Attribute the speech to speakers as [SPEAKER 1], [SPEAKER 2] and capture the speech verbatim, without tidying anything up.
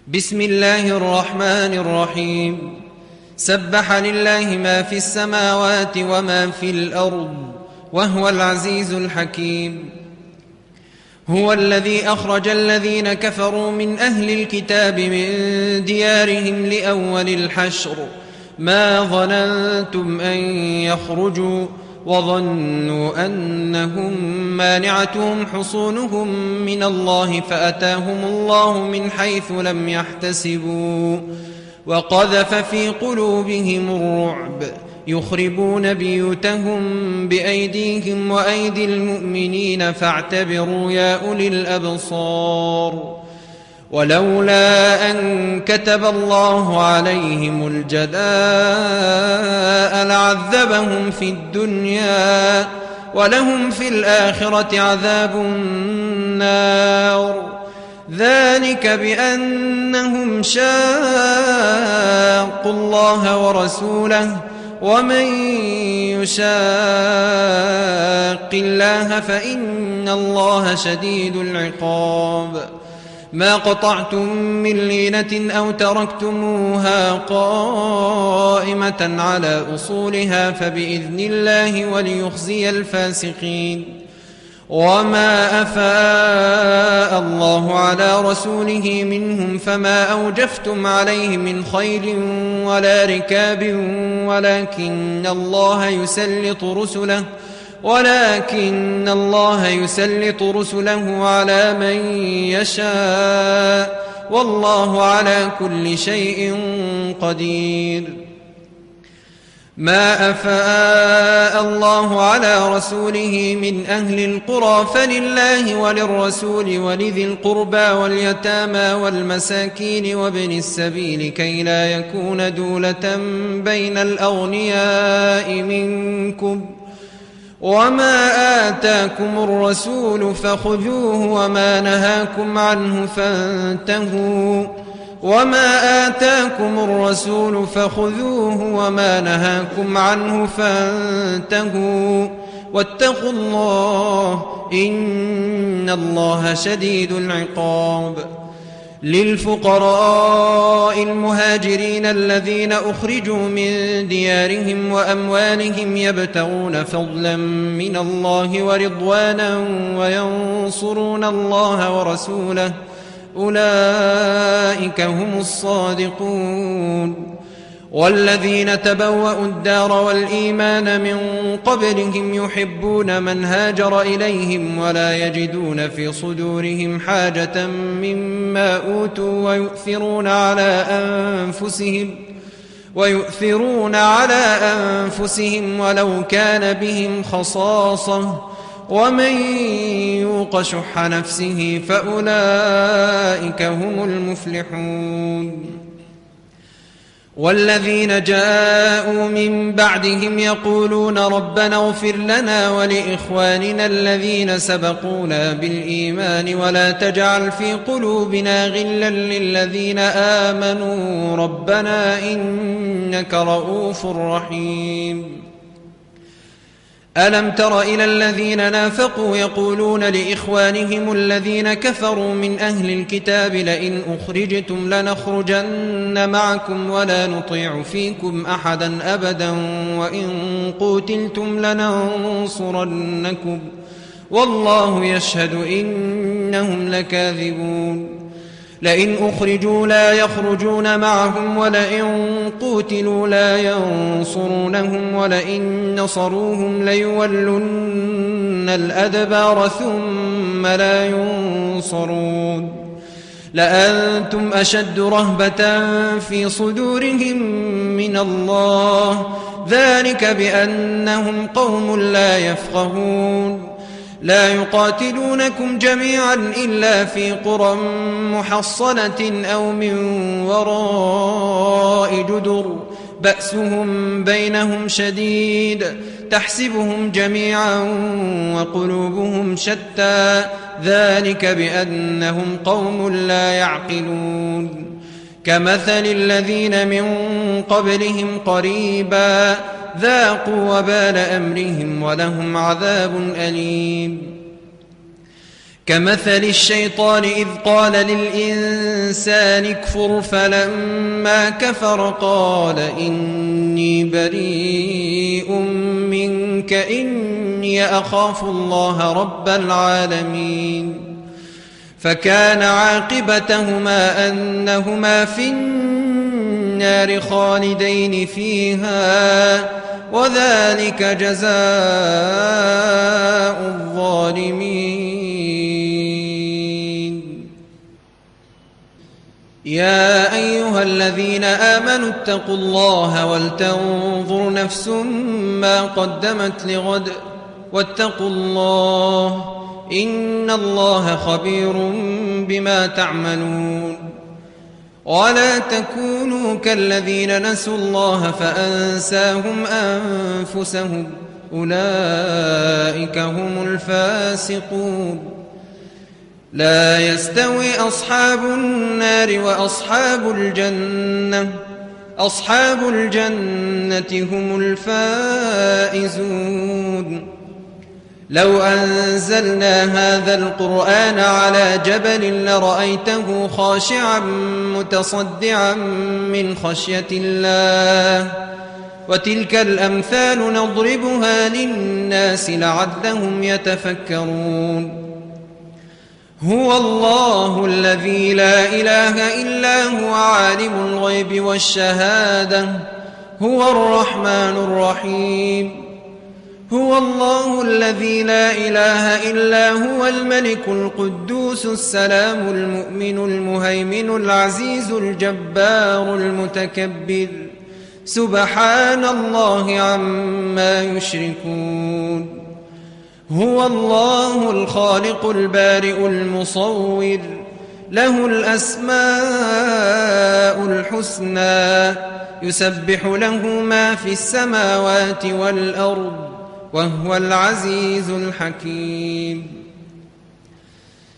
[SPEAKER 1] بسم الله الرحمن الرحيم. سبح لله ما في السماوات وما في الأرض وهو العزيز الحكيم. هو الذي أخرج الذين كفروا من أهل الكتاب من ديارهم لأول الحشر ما ظننتم أن يخرجوا وظنوا أنهم مانعتهم حصونهم من الله فأتاهم الله من حيث لم يحتسبوا وقذف في قلوبهم الرعب يخربون بيوتهم بأيديهم وأيدي المؤمنين فاعتبروا يا أولي الأبصار. ولولا أن كتب الله عليهم الجلاء لعذبهم في الدنيا ولهم في الآخرة عذاب النار. ذلك بأنهم شاقوا الله ورسوله ومن يشاق الله فإن الله شديد العقاب. ما قطعتم من لينة أو تركتموها قائمة على أصولها فبإذن الله وليخزي الفاسقين. وما أفاء الله على رسوله منهم فما أوجفتم عليه من خيل ولا ركاب ولكن الله يسلط رسله ولكن الله يسلط رسله على من يشاء والله على كل شيء قدير. ما أفاء الله على رسوله من أهل القرى فلله وللرسول ولذي القربى واليتامى والمساكين وابن السبيل كي لا يكون دولة بين الأغنياء منكم. وما آتاكم الرسول فخذوه وما نهاكم عنه فانتهوا وما آتاكم الرسول فخذوه وما نهاكم عنه فانتهوا واتقوا الله إن الله شديد العقاب. للفقراء المهاجرين الذين أخرجوا من ديارهم وأموالهم يبتغون فضلا من الله ورضوانا وينصرون الله ورسوله أولئك هم الصادقون. والذين تبوأوا الدار والإيمان من قبلهم يحبون من هاجر إليهم ولا يجدون في صدورهم حاجة مما أوتوا ويؤثرون على أنفسهم ويؤثرون على أنفسهم ولو كان بهم خصاصة ومن يوق شح نفسه فأولئك هم المفلحون. والذين جاءوا من بعدهم يقولون ربنا اغفر لنا ولإخواننا الذين سبقونا بالإيمان ولا تجعل في قلوبنا غلا للذين آمنوا ربنا إنك رؤوف رحيم. ألم تر إلى الذين نافقوا يقولون لإخوانهم الذين كفروا من أهل الكتاب لئن أخرجتم لنخرجن معكم ولا نطيع فيكم أحدا أبدا وإن قوتلتم لننصرنكم والله يشهد إنهم لكاذبون. لئن أخرجوا لا يخرجون معهم ولئن قوتلوا لا ينصرونهم ولئن نصروهم ليولن الأدبار ثم لا ينصرون. لأنتم أشد رهبة في صدورهم من الله ذلك بأنهم قوم لا يفقهون. لا يقاتلونكم جميعا إلا في قرى محصنة أو من وراء جدر بأسهم بينهم شديد تحسبهم جميعا وقلوبهم شتى ذلك بأنهم قوم لا يعقلون. كمثل الذين من قبلهم قريبا ذاقوا وبال أمرهم ولهم عذاب أليم. كمثل الشيطان إذ قال للإنسان اكفر فلما كفر قال إني بريء منك إني أخاف الله رب العالمين فكان عاقبتهما أنهما في النار خالدين فيها وذلك جزاء الظالمين. يا أيها الذين آمنوا اتقوا الله ولتنظر نفس ما قدمت لغد واتقوا الله إن الله خبير بما تعملون. ولا تكونوا كالذين نسوا الله فأنساهم أنفسهم أولئك هم الفاسقون. لا يستوي أصحاب النار وأصحاب الجنة أصحاب الجنة هم الفائزون. لو أنزلنا هذا القرآن على جبل لرأيته خاشعا متصدعا من خشية الله وتلك الأمثال نضربها للناس لعلهم يتفكرون. هو الله الذي لا إله إلا هو عالم الغيب والشهادة هو الرحمن الرحيم. هو الله الذي لا إله إلا هو الملك القدوس السلام المؤمن المهيمن العزيز الجبار المتكبر سبحان الله عما يشركون. هو الله الخالق البارئ المصور له الأسماء الحسنى يسبح له ما في السماوات والأرض وهو العزيز الحكيم.